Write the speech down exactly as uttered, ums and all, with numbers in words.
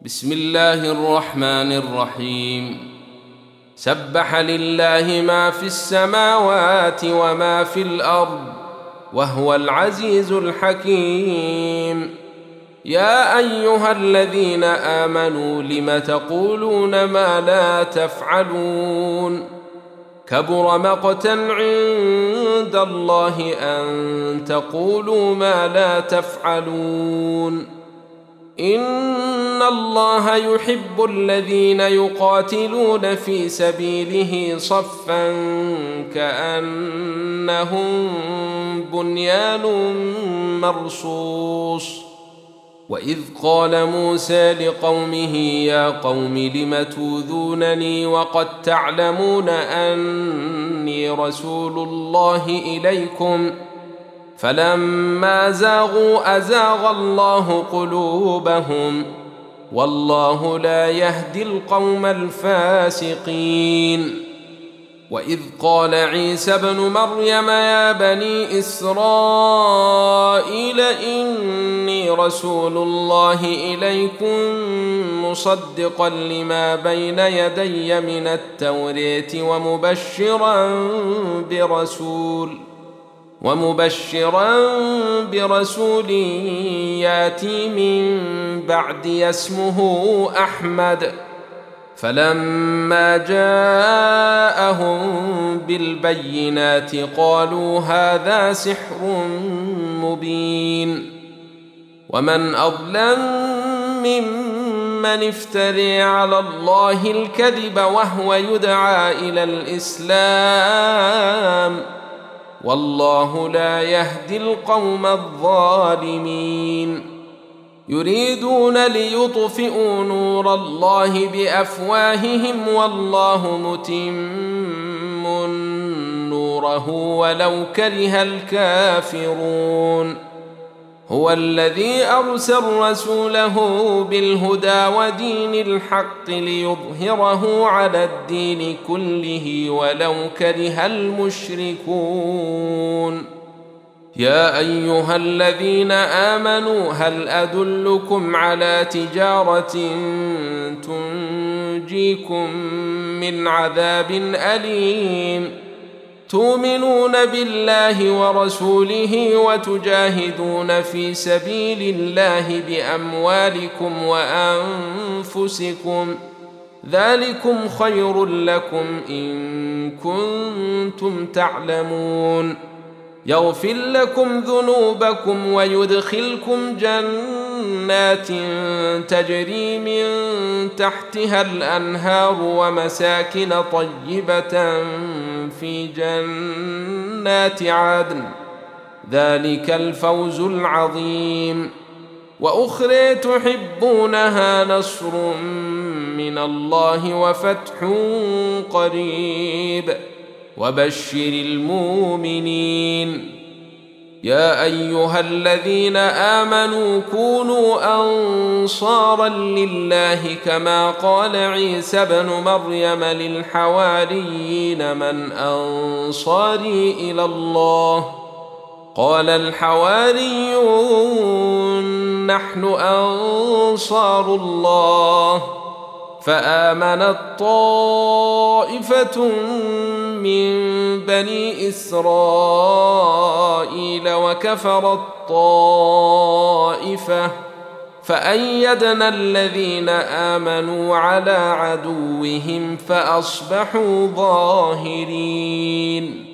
بسم الله الرحمن الرحيم. سبح لله ما في السماوات وما في الأرض وهو العزيز الحكيم. يا أيها الذين آمنوا لم تقولون ما لا تفعلون؟ كبر مقتا عند الله أن تقولوا ما لا تفعلون. إن الله يحب الذين يقاتلون في سبيله صفا كأنهم بنيان مرصوص. وإذ قال موسى لقومه يا قوم لم توذونني وقد تعلمون أني رسول الله إليكم فلما زاغوا أزاغ الله قلوبهم والله لا يهدي القوم الفاسقين. وإذ قال عيسى ابن مريم يا بني إسرائيل إني رسول الله إليكم مصدقا لما بين يدي من التوراة ومبشرا برسول ومبشرا برسول ياتي من بعدي اسمه أحمد. فلما جاءهم بالبينات قالوا هذا سحر مبين. ومن أظلم ممن افتري على الله الكذب وهو يدعى إلى الإسلام والله لا يهدي القوم الظالمين. يريدون ليطفئوا نور الله بأفواههم والله متم نوره ولو كره الكافرون. هو الذي أرسل رسوله بالهدى ودين الحق ليظهره على الدين كله ولو كره المشركون. يا أيها الذين آمنوا هل أدلكم على تجارة تنجيكم من عذاب أليم تؤمنون بالله ورسوله وتجاهدون في سبيل الله بأموالكم وأنفسكم ذلكم خير لكم إن كنتم تعلمون. يغفر لكم ذنوبكم ويدخلكم جنات تجري من تحتها الأنهار ومساكن طيبة في جنات عدن ذلك الفوز العظيم. وأخرى تحبونها نصر من الله وفتح قريب وبشر المؤمنين. يا أيها الذين آمنوا كونوا أنصارا لله كما قال عيسى ابن مريم للحواريين من أنصاري إلى الله قال الحواريون نحن أنصار الله. فآمنت طائفة من بني إسرائيل وكفرت طائفة فأيدنا الذين آمنوا على عدوهم فأصبحوا ظاهرين.